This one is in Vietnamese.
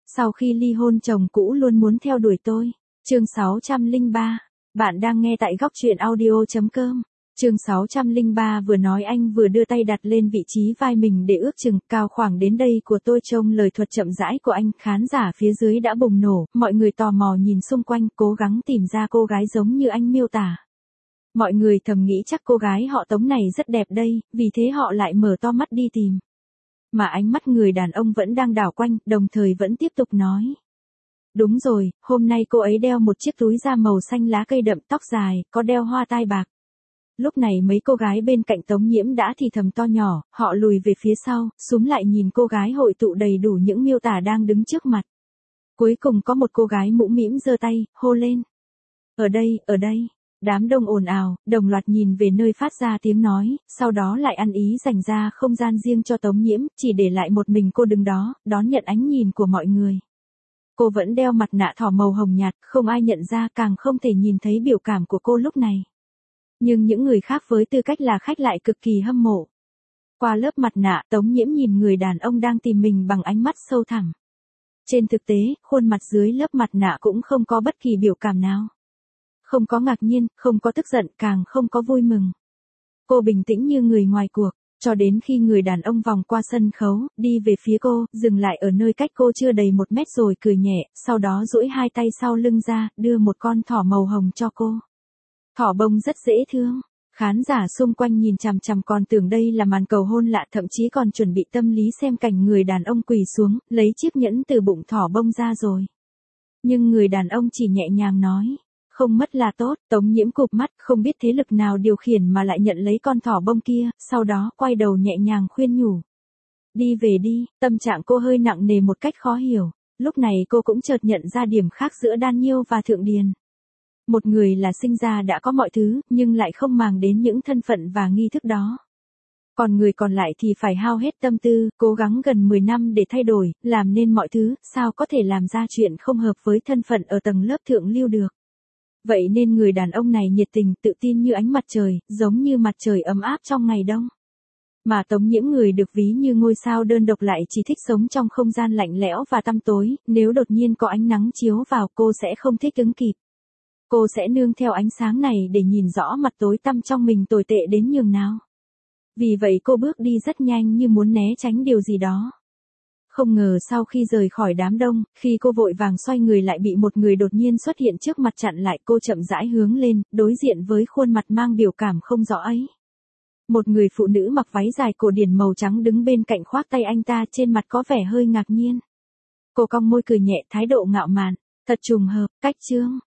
Sau khi ly hôn chồng cũ luôn muốn theo đuổi tôi. Chương 603. Bạn đang nghe tại góc truyện audio.com. Chương 603 vừa nói anh vừa đưa tay đặt lên vị trí vai mình để ước chừng cao khoảng đến đây của tôi. Trông lời thuật chậm rãi của anh, khán giả phía dưới đã bùng nổ, mọi người tò mò nhìn xung quanh cố gắng tìm ra cô gái giống như anh miêu tả. Mọi người thầm nghĩ chắc cô gái họ Tống này rất đẹp đây, vì thế họ lại mở to mắt đi tìm. Mà ánh mắt người đàn ông vẫn đang đảo quanh, đồng thời vẫn tiếp tục nói. Đúng rồi, hôm nay cô ấy đeo một chiếc túi da màu xanh lá cây đậm, tóc dài, có đeo hoa tai bạc. Lúc này mấy cô gái bên cạnh Tống Nhiễm đã thì thầm to nhỏ, họ lùi về phía sau, xúm lại nhìn cô gái hội tụ đầy đủ những miêu tả đang đứng trước mặt. Cuối cùng có một cô gái mũm mĩm giơ tay, hô lên. Ở đây. Đám đông ồn ào, đồng loạt nhìn về nơi phát ra tiếng nói, sau đó lại ăn ý dành ra không gian riêng cho Tống Nhiễm, chỉ để lại một mình cô đứng đó, đón nhận ánh nhìn của mọi người. Cô vẫn đeo mặt nạ thỏ màu hồng nhạt, không ai nhận ra, càng không thể nhìn thấy biểu cảm của cô lúc này. Nhưng những người khác với tư cách là khách lại cực kỳ hâm mộ. Qua lớp mặt nạ, Tống Nhiễm nhìn người đàn ông đang tìm mình bằng ánh mắt sâu thẳm. Trên thực tế, khuôn mặt dưới lớp mặt nạ cũng không có bất kỳ biểu cảm nào. Không có ngạc nhiên, không có tức giận, càng không có vui mừng. Cô bình tĩnh như người ngoài cuộc, cho đến khi người đàn ông vòng qua sân khấu, đi về phía cô, dừng lại ở nơi cách cô chưa đầy 1 mét rồi cười nhẹ, sau đó duỗi hai tay sau lưng ra, đưa một con thỏ màu hồng cho cô. Thỏ bông rất dễ thương. Khán giả xung quanh nhìn chằm chằm còn tưởng đây là màn cầu hôn lạ, thậm chí còn chuẩn bị tâm lý xem cảnh người đàn ông quỳ xuống, lấy chiếc nhẫn từ bụng thỏ bông ra rồi. Nhưng người đàn ông chỉ nhẹ nhàng nói. Không mất là tốt. Tống Nhiễm cụp mắt, không biết thế lực nào điều khiển mà lại nhận lấy con thỏ bông kia, sau đó quay đầu nhẹ nhàng khuyên nhủ. Đi về đi. Tâm trạng cô hơi nặng nề một cách khó hiểu. Lúc này cô cũng chợt nhận ra điểm khác giữa Daniel và Thượng Điền. Một người là sinh ra đã có mọi thứ, nhưng lại không màng đến những thân phận và nghi thức đó. Còn người còn lại thì phải hao hết tâm tư, cố gắng gần 10 năm để thay đổi, làm nên mọi thứ, sao có thể làm ra chuyện không hợp với thân phận ở tầng lớp thượng lưu được. Vậy nên người đàn ông này nhiệt tình, tự tin như ánh mặt trời, giống như mặt trời ấm áp trong ngày đông. Mà Tống Nhiễm, người được ví như ngôi sao đơn độc, lại chỉ thích sống trong không gian lạnh lẽo và tăm tối, nếu đột nhiên có ánh nắng chiếu vào cô sẽ không thích ứng kịp. Cô sẽ nương theo ánh sáng này để nhìn rõ mặt tối tăm trong mình tồi tệ đến nhường nào. Vì vậy cô bước đi rất nhanh như muốn né tránh điều gì đó. Không ngờ sau khi rời khỏi đám đông, khi cô vội vàng xoay người lại bị một người đột nhiên xuất hiện trước mặt chặn lại. Cô chậm rãi hướng lên, đối diện với khuôn mặt mang biểu cảm không rõ ấy. Một người phụ nữ mặc váy dài cổ điển màu trắng đứng bên cạnh, khoác tay anh ta, trên mặt có vẻ hơi ngạc nhiên. Cô cong môi cười nhẹ, thái độ ngạo mạn. Thật trùng hợp, cách chương.